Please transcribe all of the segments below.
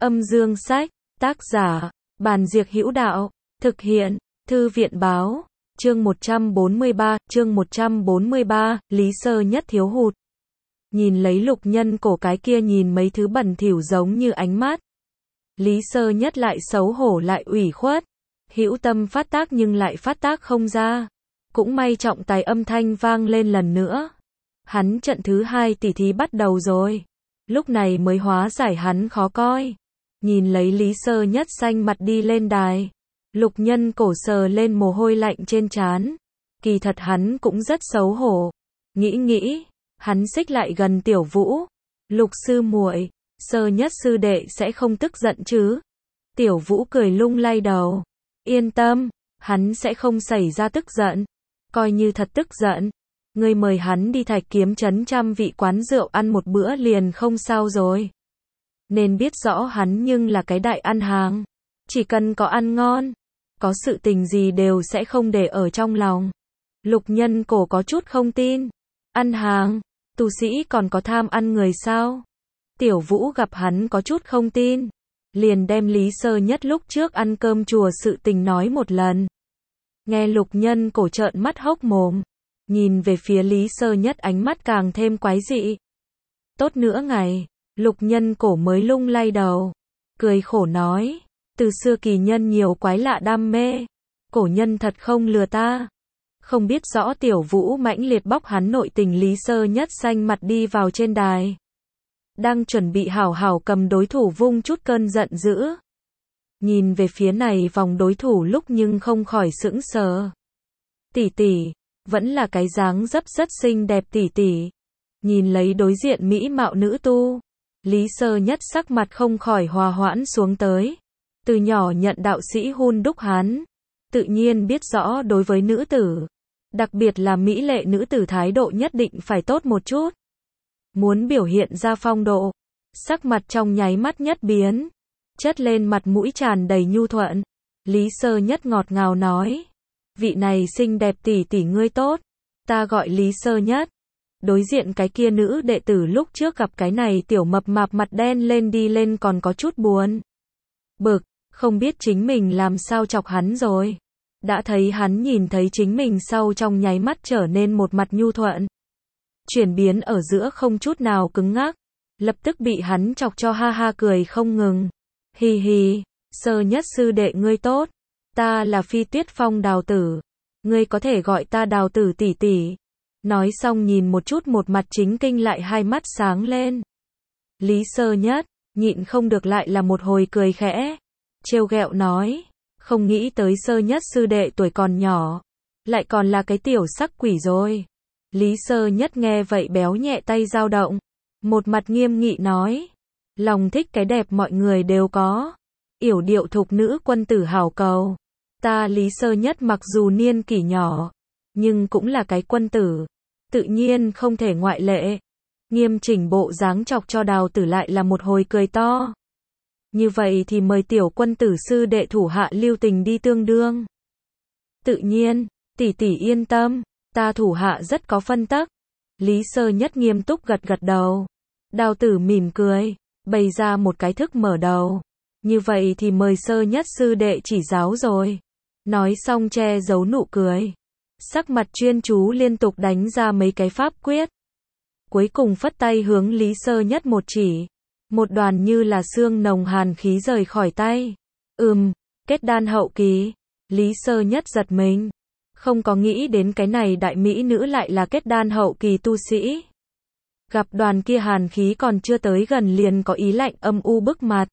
Âm dương sách, tác giả, Bàn Diệc Hữu Đạo, thực hiện, Thư viện báo, chương 143, Lý Sơ Nhất thiếu hụt. Nhìn lấy Lục Nhân Cổ cái kia nhìn mấy thứ bẩn thỉu giống như ánh mắt. Lý Sơ Nhất lại xấu hổ lại ủy khuất, hữu tâm phát tác nhưng lại phát tác không ra. Cũng may trọng tài âm thanh vang lên lần nữa. Hắn trận thứ 2 tỉ thí bắt đầu rồi. Lúc này mới hóa giải hắn khó coi. Nhìn lấy Lý Sơ Nhất xanh mặt đi lên đài. Lục Nhân Cổ sờ lên mồ hôi lạnh trên trán. Kỳ thật hắn cũng rất xấu hổ. Nghĩ, hắn xích lại gần Tiểu Vũ. Lục sư muội, Sơ Nhất sư đệ sẽ không tức giận chứ? Tiểu Vũ cười lung lay đầu. Yên tâm, hắn sẽ không xảy ra tức giận. Coi như thật tức giận, ngươi mời hắn đi Thạch Kiếm trấn trăm vị quán rượu ăn một bữa liền không sao rồi. Nên biết rõ hắn nhưng là cái đại ăn hàng. Chỉ cần có ăn ngon, có sự tình gì đều sẽ không để ở trong lòng. Lục Nhân Cổ có chút không tin. Ăn hàng, tu sĩ còn có tham ăn người sao? Tiểu Vũ gặp hắn có chút không tin, liền đem Lý Sơ Nhất lúc trước ăn cơm chùa sự tình nói một lần. Nghe Lục Nhân Cổ trợn mắt hốc mồm, nhìn về phía Lý Sơ Nhất ánh mắt càng thêm quái dị. Tốt nữa ngày, Lục Nhân Cổ mới lung lay đầu, cười khổ nói, từ xưa kỳ nhân nhiều quái lạ đam mê, cổ nhân thật không lừa ta. Không biết rõ Tiểu Vũ mãnh liệt bóc hắn nội tình. Lý Sơ Nhất xanh mặt đi vào trên đài. Đang chuẩn bị hảo hảo cầm đối thủ vung chút cơn giận dữ. Nhìn về phía này vòng đối thủ lúc nhưng không khỏi sững sờ. Tỷ tỷ, vẫn là cái dáng dấp rất xinh đẹp tỷ tỷ. Nhìn lấy đối diện mỹ mạo nữ tu, Lý Sơ Nhất sắc mặt không khỏi hòa hoãn xuống tới. Từ nhỏ nhận đạo sĩ hun đúc hắn, tự nhiên biết rõ đối với nữ tử, đặc biệt là mỹ lệ nữ tử thái độ nhất định phải tốt một chút. Muốn biểu hiện ra phong độ, sắc mặt trong nháy mắt nhất biến, chất lên mặt mũi tràn đầy nhu thuận. Lý Sơ Nhất ngọt ngào nói, vị này xinh đẹp tỷ tỷ ngươi tốt, ta gọi Lý Sơ Nhất. Đối diện cái kia nữ đệ tử lúc trước gặp cái này tiểu mập mạp mặt đen lên đi lên còn có chút buồn bực, không biết chính mình làm sao chọc hắn rồi. Đã thấy hắn nhìn thấy chính mình sau trong nháy mắt trở nên một mặt nhu thuận. Chuyển biến ở giữa không chút nào cứng ngắc, lập tức bị hắn chọc cho ha ha cười không ngừng. Hi hi, Sơ Nhất sư đệ ngươi tốt, ta là Phi Tuyết Phong Đào tử, ngươi có thể gọi ta Đào tử tỷ tỷ. Nói xong nhìn một chút một mặt chính kinh lại hai mắt sáng lên. Lý Sơ Nhất, nhịn không được lại là một hồi cười khẽ, trêu ghẹo nói, không nghĩ tới Sơ Nhất sư đệ tuổi còn nhỏ, lại còn là cái tiểu sắc quỷ rồi. Lý Sơ Nhất nghe vậy béo nhẹ tay dao động, một mặt nghiêm nghị nói, lòng thích cái đẹp mọi người đều có, yểu điệu thục nữ quân tử hảo cầu. Ta Lý Sơ Nhất mặc dù niên kỷ nhỏ, nhưng cũng là cái quân tử, tự nhiên không thể ngoại lệ. Nghiêm chỉnh bộ dáng chọc cho Đào tử lại là một hồi cười to. Như vậy thì mời tiểu quân tử sư đệ thủ hạ lưu tình đi tương đương. Tự nhiên, tỷ tỷ yên tâm, ta thủ hạ rất có phân tắc. Lý Sơ Nhất nghiêm túc gật gật đầu. Đào tử mỉm cười, bày ra một cái thức mở đầu. Như vậy thì mời Sơ Nhất sư đệ chỉ giáo rồi. Nói xong che giấu nụ cười, sắc mặt chuyên chú liên tục đánh ra mấy cái pháp quyết. Cuối cùng phất tay hướng Lý Sơ Nhất một chỉ. Một đoàn như là sương nồng hàn khí rời khỏi tay. Kết đan hậu kỳ. Lý Sơ Nhất giật mình. Không có nghĩ đến cái này đại mỹ nữ lại là kết đan hậu kỳ tu sĩ. Gặp đoàn kia hàn khí còn chưa tới gần liền có ý lạnh âm u bức mặt.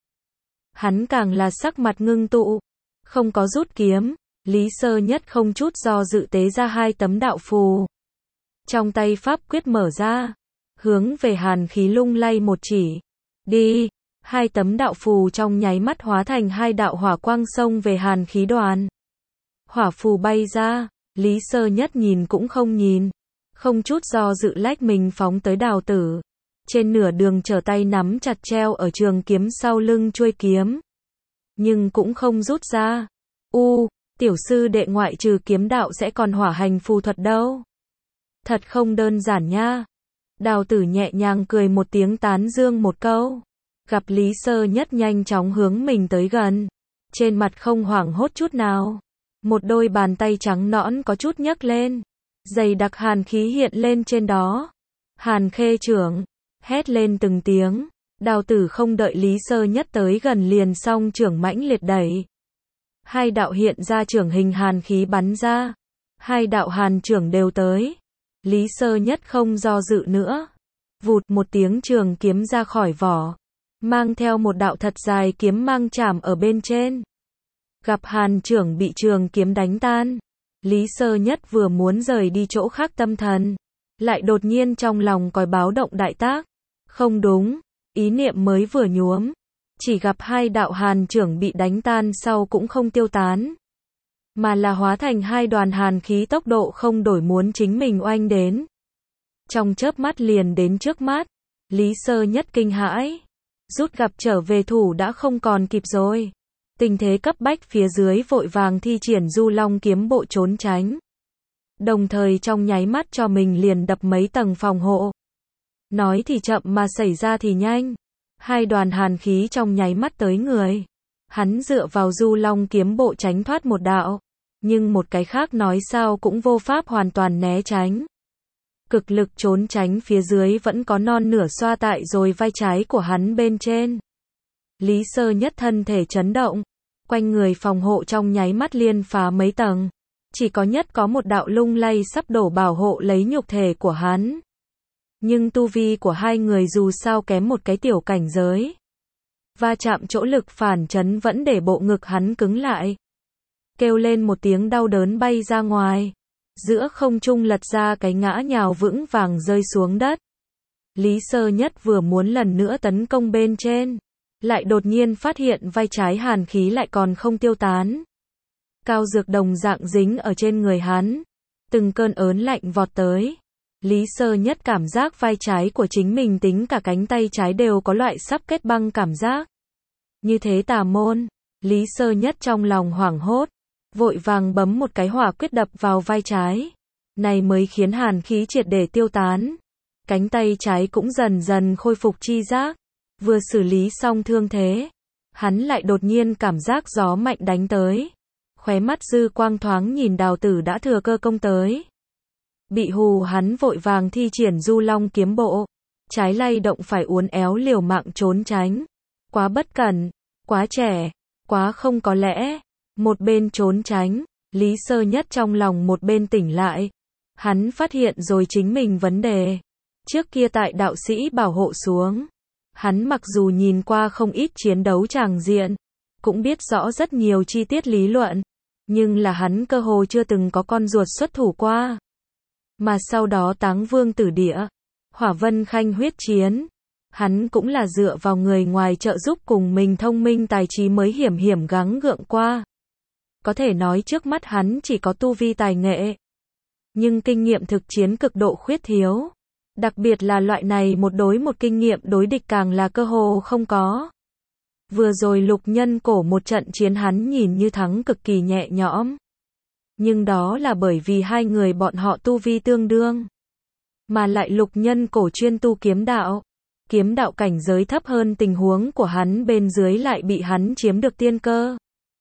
Hắn càng là sắc mặt ngưng tụ. Không có rút kiếm, Lý Sơ Nhất không chút do dự tế ra 2 tấm đạo phù. Trong tay pháp quyết mở ra, hướng về hàn khí lung lay một chỉ. Đi, 2 tấm đạo phù trong nháy mắt hóa thành 2 đạo hỏa quang xông về hàn khí đoàn. Hỏa phù bay ra, Lý Sơ Nhất nhìn cũng không nhìn, không chút do dự lách mình phóng tới Đào tử. Trên nửa đường trở tay nắm chặt treo ở trường kiếm sau lưng chuôi kiếm, nhưng cũng không rút ra. Tiểu sư đệ ngoại trừ kiếm đạo sẽ còn hỏa hành phù thuật đâu. Thật không đơn giản nha. Đào tử nhẹ nhàng cười một tiếng tán dương một câu. Gặp Lý Sơ Nhất nhanh chóng hướng mình tới gần. Trên mặt không hoảng hốt chút nào. Một đôi bàn tay trắng nõn có chút nhấc lên. Dày đặc hàn khí hiện lên trên đó. Hàn Khê trưởng. Hét lên từng tiếng. Đào tử không đợi Lý Sơ Nhất tới gần liền song trưởng mãnh liệt đẩy. Hai đạo hiện ra trưởng hình hàn khí bắn ra. Hai đạo hàn trưởng đều tới. Lý Sơ Nhất không do dự nữa. Vụt một tiếng trường kiếm ra khỏi vỏ. Mang theo một đạo thật dài kiếm mang chạm ở bên trên. Gặp hàn trưởng bị trường kiếm đánh tan. Lý Sơ Nhất vừa muốn rời đi chỗ khác tâm thần. Lại đột nhiên trong lòng còi báo động đại tác. Không đúng. Ý niệm mới vừa nhuốm. Chỉ gặp hai đạo hàn trưởng bị đánh tan sau cũng không tiêu tán. Mà là hóa thành hai đoàn hàn khí tốc độ không đổi muốn chính mình oanh đến. Trong chớp mắt liền đến trước mắt. Lý Sơ Nhất kinh hãi. Rút gặp trở về thủ đã không còn kịp rồi. Tình thế cấp bách phía dưới vội vàng thi triển Du Long kiếm bộ trốn tránh. Đồng thời trong nháy mắt cho mình liền đập mấy tầng phòng hộ. Nói thì chậm mà xảy ra thì nhanh. Hai đoàn hàn khí trong nháy mắt tới người. Hắn dựa vào Du Long kiếm bộ tránh thoát một đạo. Nhưng một cái khác nói sao cũng vô pháp hoàn toàn né tránh. Cực lực trốn tránh phía dưới vẫn có non nửa xoa tại rồi vai trái của hắn bên trên. Lý Sơ Nhất thân thể chấn động. Quanh người phòng hộ trong nháy mắt liên phá mấy tầng. Chỉ có nhất có một đạo lung lay sắp đổ bảo hộ lấy nhục thể của hắn. Nhưng tu vi của hai người dù sao kém một cái tiểu cảnh giới. Va chạm chỗ lực phản chấn vẫn để bộ ngực hắn cứng lại. Kêu lên một tiếng đau đớn bay ra ngoài. Giữa không trung lật ra cái ngã nhào vững vàng rơi xuống đất. Lý Sơ Nhất vừa muốn lần nữa tấn công bên trên. Lại đột nhiên phát hiện vai trái hàn khí lại còn không tiêu tán. Cao dược đồng dạng dính ở trên người hắn. Từng cơn ớn lạnh vọt tới. Lý Sơ Nhất cảm giác vai trái của chính mình tính cả cánh tay trái đều có loại sắp kết băng cảm giác. Như thế tà môn. Lý Sơ Nhất trong lòng hoảng hốt. Vội vàng bấm một cái hỏa quyết đập vào vai trái. Này mới khiến hàn khí triệt để tiêu tán. Cánh tay trái cũng dần dần khôi phục chi giác. Vừa xử lý xong thương thế. Hắn lại đột nhiên cảm giác gió mạnh đánh tới. Khóe mắt dư quang thoáng nhìn Đào tử đã thừa cơ công tới. Bị hù hắn vội vàng thi triển Du Long kiếm bộ. Trái lay động phải uốn éo liều mạng trốn tránh. Quá bất cẩn. Quá trẻ. Quá không có lẽ. Một bên trốn tránh. Lý Sơ Nhất trong lòng một bên tỉnh lại. Hắn phát hiện rồi chính mình vấn đề. Trước kia tại đạo sĩ bảo hộ xuống. Hắn mặc dù nhìn qua không ít chiến đấu tràng diện. Cũng biết rõ rất nhiều chi tiết lý luận. Nhưng là hắn cơ hồ chưa từng có con ruột xuất thủ qua. Mà sau đó Táng Vương Tử Địa, Hỏa Vân Khanh huyết chiến. Hắn cũng là dựa vào người ngoài trợ giúp cùng mình thông minh tài trí mới hiểm hiểm gắng gượng qua. Có thể nói trước mắt hắn chỉ có tu vi tài nghệ. Nhưng kinh nghiệm thực chiến cực độ khuyết thiếu. Đặc biệt là loại này một đối một kinh nghiệm đối địch càng là cơ hồ không có. Vừa rồi Lục Nhân Cổ một trận chiến hắn nhìn như thắng cực kỳ nhẹ nhõm. Nhưng đó là bởi vì hai người bọn họ tu vi tương đương. Mà lại Lục Nhân Cổ chuyên tu kiếm đạo. Kiếm đạo cảnh giới thấp hơn tình huống của hắn bên dưới lại bị hắn chiếm được tiên cơ.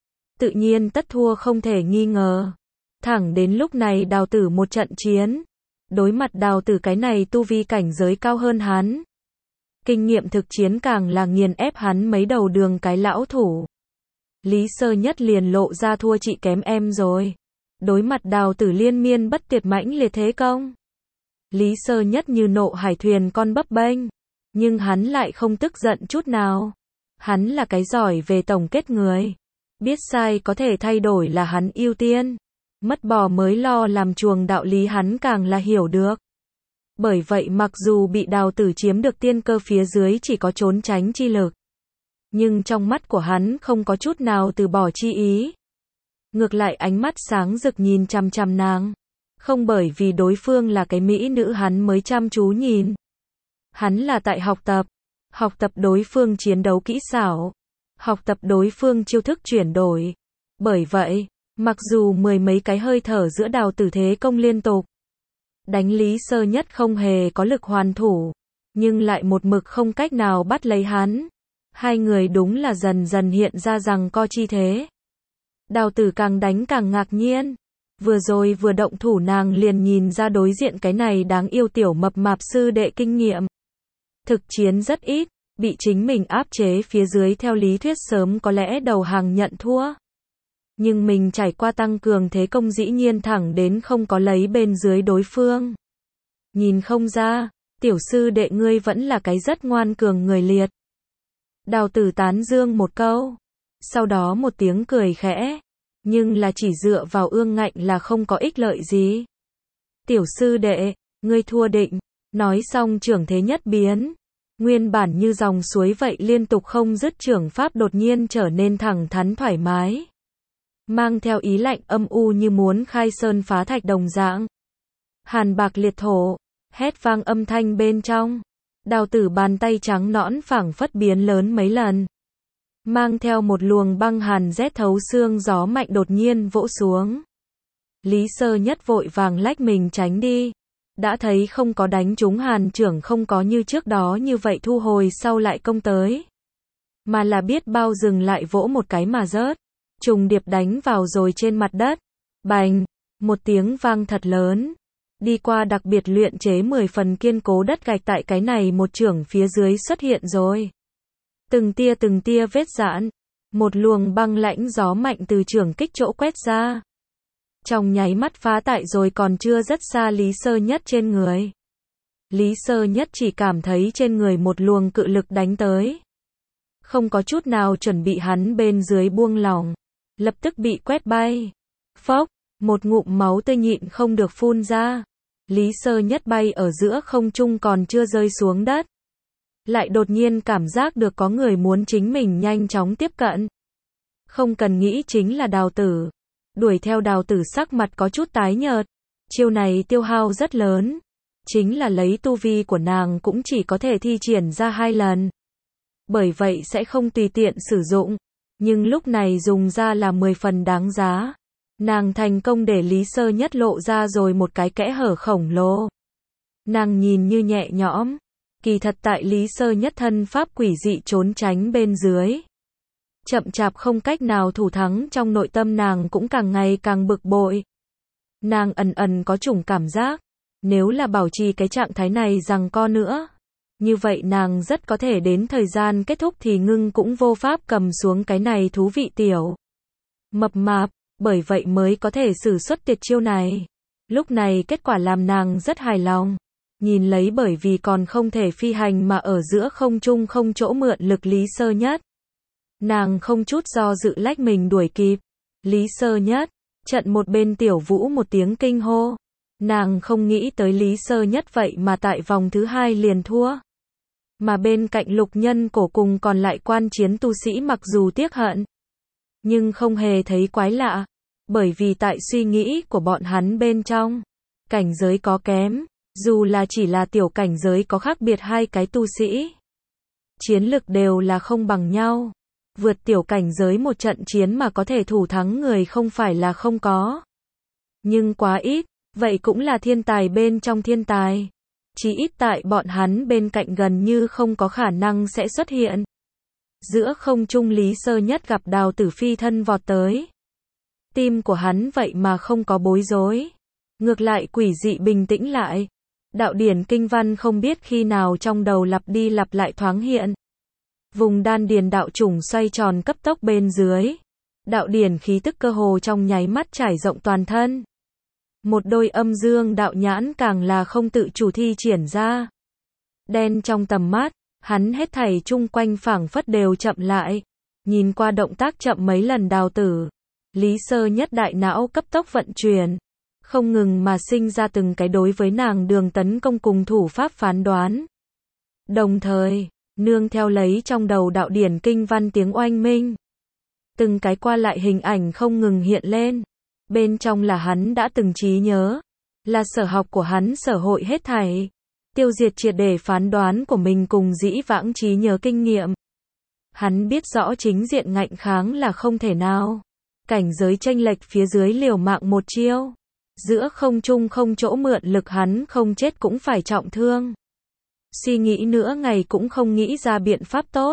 Tự nhiên tất thua không thể nghi ngờ. Thẳng đến lúc này Đào tử một trận chiến. Đối mặt Đào tử cái này tu vi cảnh giới cao hơn hắn. Kinh nghiệm thực chiến càng là nghiền ép hắn mấy đầu đường cái lão thủ. Lý Sơ Nhất liền lộ ra thua chị kém em rồi. Đối mặt Đào tử liên miên bất tuyệt mãnh liệt thế công. Lý Sơ Nhất như nộ hải thuyền con bấp bênh. Nhưng hắn lại không tức giận chút nào. Hắn là cái giỏi về tổng kết người. Biết sai có thể thay đổi là hắn ưu tiên. Mất bò mới lo làm chuồng đạo lý hắn càng là hiểu được. Bởi vậy mặc dù bị Đào tử chiếm được tiên cơ phía dưới chỉ có trốn tránh chi lực. Nhưng trong mắt của hắn không có chút nào từ bỏ chi ý. Ngược lại ánh mắt sáng rực nhìn chằm chằm nàng. Không bởi vì đối phương là cái mỹ nữ hắn mới chăm chú nhìn. Hắn là tại học tập đối phương chiến đấu kỹ xảo, học tập đối phương chiêu thức chuyển đổi. Bởi vậy, mặc dù mười mấy cái hơi thở giữa Đào tử thế công liên tục, đánh Lý Sơ Nhất không hề có lực hoàn thủ, nhưng lại một mực không cách nào bắt lấy hắn. Hai người đúng là dần dần hiện ra rằng co chi thế. Đào tử càng đánh càng ngạc nhiên. Vừa rồi vừa động thủ nàng liền nhìn ra đối diện cái này đáng yêu tiểu mập mạp sư đệ kinh nghiệm. Thực chiến rất ít, bị chính mình áp chế phía dưới theo lý thuyết sớm có lẽ đầu hàng nhận thua. Nhưng mình trải qua tăng cường thế công dĩ nhiên thẳng đến không có lấy bên dưới đối phương. Nhìn không ra, tiểu sư đệ ngươi vẫn là cái rất ngoan cường người liệt. Đào tử tán dương một câu. Sau đó một tiếng cười khẽ. Nhưng là chỉ dựa vào ương ngạnh là không có ích lợi gì. Tiểu sư đệ, ngươi thua định. Nói xong trưởng thế nhất biến. Nguyên bản như dòng suối vậy liên tục không dứt trưởng pháp đột nhiên trở nên thẳng thắn thoải mái. Mang theo ý lạnh âm u như muốn khai sơn phá thạch đồng dạng. Hàn bạc liệt thổ, hét vang âm thanh bên trong. Đào tử bàn tay trắng nõn phảng phất biến lớn mấy lần. Mang theo một luồng băng hàn rét thấu xương gió mạnh đột nhiên vỗ xuống. Lý Sơ Nhất vội vàng lách mình tránh đi. Đã thấy không có đánh trúng Hàn trưởng không có như trước đó như vậy thu hồi sau lại công tới. Mà là biết bao dừng lại vỗ một cái mà rớt. Trùng điệp đánh vào rồi trên mặt đất. Bành, một tiếng vang thật lớn. Đi qua đặc biệt luyện chế 10 phần kiên cố đất gạch tại cái này một chưởng phía dưới xuất hiện rồi. Từng tia vết giãn. Một luồng băng lãnh gió mạnh từ chưởng kích chỗ quét ra. Trong nháy mắt phá tại rồi còn chưa rất xa Lý Sơ Nhất trên người. Lý Sơ Nhất chỉ cảm thấy trên người một luồng cự lực đánh tới. Không có chút nào chuẩn bị hắn bên dưới buông lỏng. Lập tức bị quét bay. Phốc, một ngụm máu tươi nhịn không được phun ra. Lý Sơ Nhất bay ở giữa không trung còn chưa rơi xuống đất. Lại đột nhiên cảm giác được có người muốn chính mình nhanh chóng tiếp cận. Không cần nghĩ chính là Đào tử. Đuổi theo Đào tử sắc mặt có chút tái nhợt. Chiêu này tiêu hao rất lớn. Chính là lấy tu vi của nàng cũng chỉ có thể thi triển ra 2 lần. Bởi vậy sẽ không tùy tiện sử dụng. Nhưng lúc này dùng ra là 10 phần đáng giá. Nàng thành công để Lý Sơ Nhất lộ ra rồi một cái kẽ hở khổng lồ. Nàng nhìn như nhẹ nhõm. Kỳ thật tại Lý Sơ Nhất thân pháp quỷ dị trốn tránh bên dưới. Chậm chạp không cách nào thủ thắng trong nội tâm nàng cũng càng ngày càng bực bội. Nàng ẩn có chủng cảm giác. Nếu là bảo trì cái trạng thái này giằng co nữa. Như vậy nàng rất có thể đến thời gian kết thúc thì ngưng cũng vô pháp cầm xuống cái này thú vị tiểu mập mạp, bởi vậy mới có thể sử xuất tuyệt chiêu này. Lúc này kết quả làm nàng rất hài lòng. Nhìn lấy bởi vì còn không thể phi hành mà ở giữa không trung không chỗ mượn lực Lý Sơ Nhất. Nàng không chút do dự lách mình đuổi kịp. Lý Sơ Nhất, trận một bên Tiểu Vũ một tiếng kinh hô. Nàng không nghĩ tới Lý Sơ Nhất vậy mà tại vòng thứ 2 liền thua. Mà bên cạnh Lục Nhân Cổ cùng còn lại quan chiến tu sĩ mặc dù tiếc hận, nhưng không hề thấy quái lạ, bởi vì tại suy nghĩ của bọn hắn bên trong, cảnh giới có kém, dù là chỉ là tiểu cảnh giới có khác biệt hai cái tu sĩ. Chiến lực đều là không bằng nhau. Vượt tiểu cảnh giới một trận chiến mà có thể thủ thắng người không phải là không có. Nhưng quá ít, vậy cũng là thiên tài bên trong thiên tài. Chỉ ít tại bọn hắn bên cạnh gần như không có khả năng sẽ xuất hiện. Giữa không trung Lý Sơ Nhất gặp Đào Tử phi thân vọt tới. Tim của hắn vậy mà không có bối rối. Ngược lại quỷ dị bình tĩnh lại. Đạo điển kinh văn không biết khi nào trong đầu lặp đi lặp lại thoáng hiện. Vùng đan điền đạo chủng xoay tròn cấp tốc bên dưới. Đạo điển khí tức cơ hồ trong nháy mắt trải rộng toàn thân. Một đôi âm dương đạo nhãn càng là không tự chủ thi triển ra. Đen trong tầm mắt, hắn hết thảy chung quanh phảng phất đều chậm lại. Nhìn qua động tác chậm mấy lần Đào Tử. Lý Sơ Nhất đại não cấp tốc vận chuyển. Không ngừng mà sinh ra từng cái đối với nàng đường tấn công cùng thủ pháp phán đoán. Đồng thời, nương theo lấy trong đầu đạo điển kinh văn tiếng oanh minh. Từng cái qua lại hình ảnh không ngừng hiện lên. Bên trong là hắn đã từng trí nhớ. Là sở học của hắn sở hội hết thảy. Tiêu diệt triệt để phán đoán của mình cùng dĩ vãng trí nhớ kinh nghiệm. Hắn biết rõ chính diện ngạnh kháng là không thể nào. Cảnh giới chênh lệch phía dưới liều mạng một chiêu. Giữa không trung không chỗ mượn lực hắn không chết cũng phải trọng thương. Suy nghĩ nữa ngày cũng không nghĩ ra biện pháp tốt.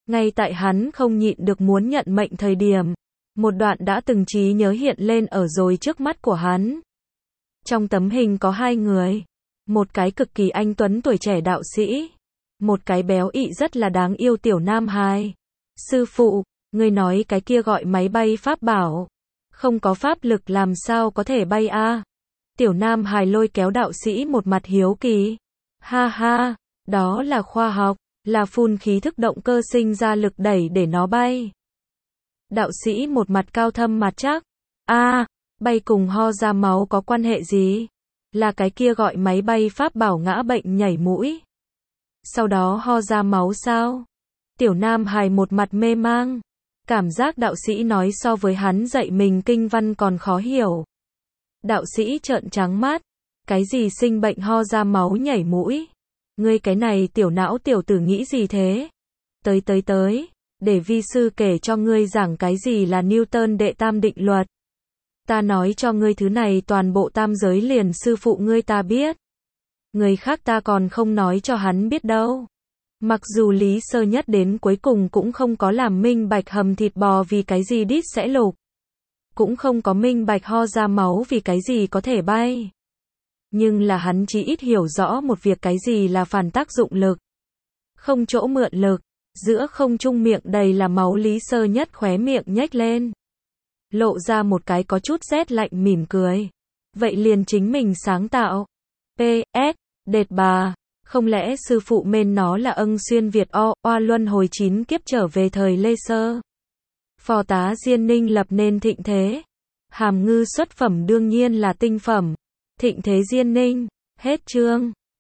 Ngay tại hắn không nhịn được muốn nhận mệnh thời điểm, một đoạn đã từng trí nhớ hiện lên ở rồi trước mắt của hắn. Trong tấm hình có hai người, một cái cực kỳ anh tuấn tuổi trẻ đạo sĩ, một cái béo ị rất là đáng yêu tiểu nam hài. Sư phụ, ngươi nói cái kia gọi máy bay pháp bảo, không có pháp lực làm sao có thể bay a? Tiểu nam hài lôi kéo đạo sĩ một mặt hiếu kỳ. Ha ha, đó là khoa học, là phun khí thức động cơ sinh ra lực đẩy để nó bay. Đạo sĩ một mặt cao thâm mặt chắc. Bay cùng ho ra máu có quan hệ gì? Là cái kia gọi máy bay pháp bảo ngã bệnh nhảy mũi. Sau đó ho ra máu sao? Tiểu nam hài một mặt mê mang. Cảm giác đạo sĩ nói so với hắn dạy mình kinh văn còn khó hiểu. Đạo sĩ trợn trắng mắt. Cái gì sinh bệnh ho ra máu nhảy mũi? Ngươi cái này tiểu não tiểu tử nghĩ gì thế? Tới, để vi sư kể cho ngươi giảng cái gì là Newton đệ tam định luật. Ta nói cho ngươi thứ này toàn bộ tam giới liền sư phụ ngươi ta biết. Người khác ta còn không nói cho hắn biết đâu. Mặc dù Lý Sơ Nhất đến cuối cùng cũng không có làm minh bạch hầm thịt bò vì cái gì đít sẽ lục. Cũng không có minh bạch ho ra máu vì cái gì có thể bay. Nhưng là hắn chỉ ít hiểu rõ một việc cái gì là phản tác dụng lực. Không chỗ mượn lực. Giữa không trung miệng đầy là máu Lý Sơ Nhất khóe miệng nhếch lên. Lộ ra một cái có chút rét lạnh mỉm cười. Vậy liền chính mình sáng tạo. P.S. Đệt bà. Không lẽ sư phụ mên nó là ân xuyên Việt oa luân hồi 9 kiếp trở về thời Lê Sơ. Phò tá Diên Ninh lập nên thịnh thế. Hàm ngư xuất phẩm đương nhiên là tinh phẩm. Thịnh thế Diên Ninh. Hết chương.